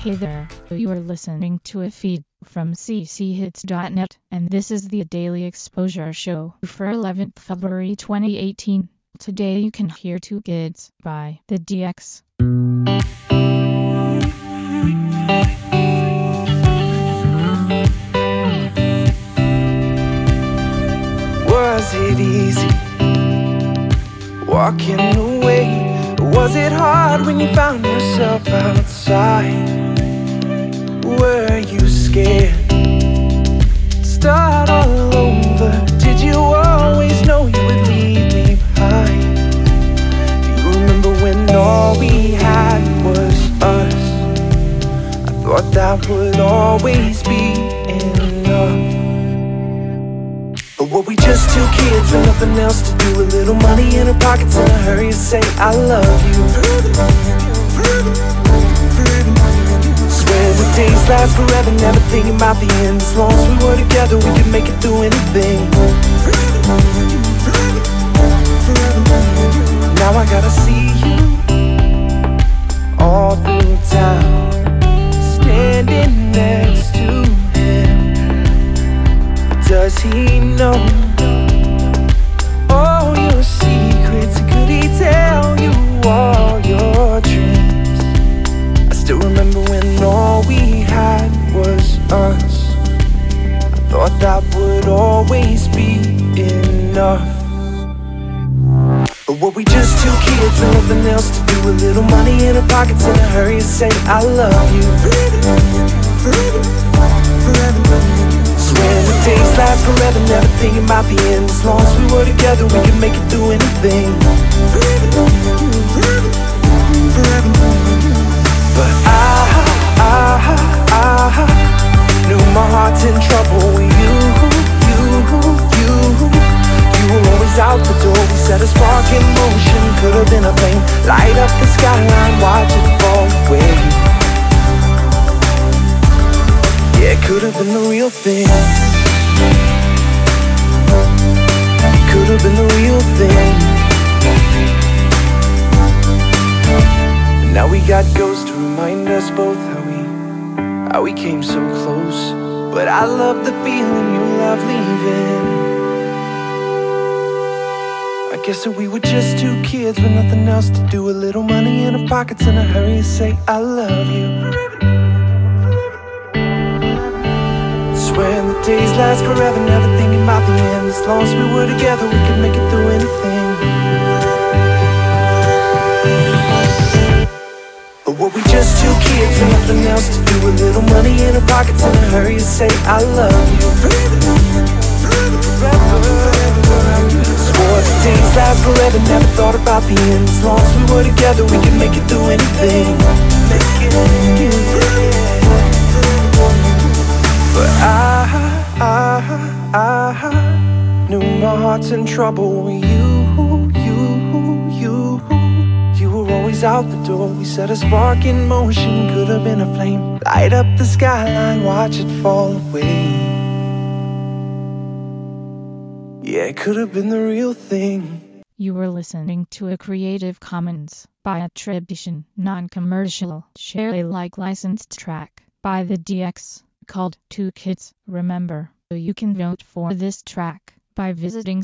Hey there, you are listening to a feed from cchits.net, and this is the Daily Exposure Show for 11th February 2018. Today you can hear Two Kids by the DX. Was it easy walking away? Or was it hard when you found yourself outside? Were you scared? Start all over. Did you always know you would leave me behind? Do you remember when all we had was us? I thought that would always be enough. But were we just two kids with nothing else to do? A little money in our pockets in a hurry to say I love you. Swear the days last forever, never thinking about the end. As long as we were together, we could make it through anything. Now I gotta see you all through town, standing next to him. Does he know all your secrets? Could he tell you all your dreams? I still remember when all we had was us. I thought that would always be enough. But were we just two kids with nothing else to do? A little money in our pockets in a hurry to say I love you. Swear the days last forever, never thinking about the end. As long as we were together, we could make it through anything. But I knew my heart's in trouble with you. You were always out the door. We set a spark in motion. Could have been a flame, light up the skyline, watch it fall away. Yeah, it could have been the real thing. Could have been the real thing. And now we got ghosts to remind us both how we came so close. But I love the feeling you love leaving. I guess that we were just two kids with nothing else to do. A little money in our pockets in a hurry to say I love you. When the days last forever, never thinking about the end. As long as we were together, we could make it through anything. But were we just two kids with nothing else to do? A little money in our pockets in a hurry to say I love you. Swore the days last forever, never thought about the end. As long as we were together, we could make it through anything. But I knew my heart's in trouble with you. You were always out the door. We set a spark in motion. Could have been a flame, light up the skyline, watch it fall away. Yeah, it could have been the real thing. You were listening to a Creative Commons by attribution, non-commercial, share Alike licensed track by the DX called Two Kids. Remember, you can vote for this track by visiting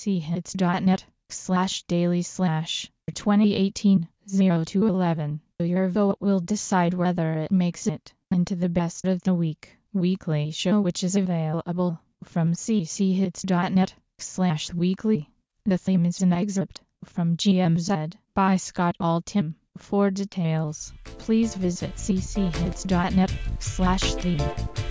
cchits.net/daily/2018-0211. Your vote will decide whether it makes it into the Best of the Week weekly show, which is available from cchits.net/weekly. The theme is an excerpt from GMZ by Scott Altham. For details, please visit cchits.net/theme.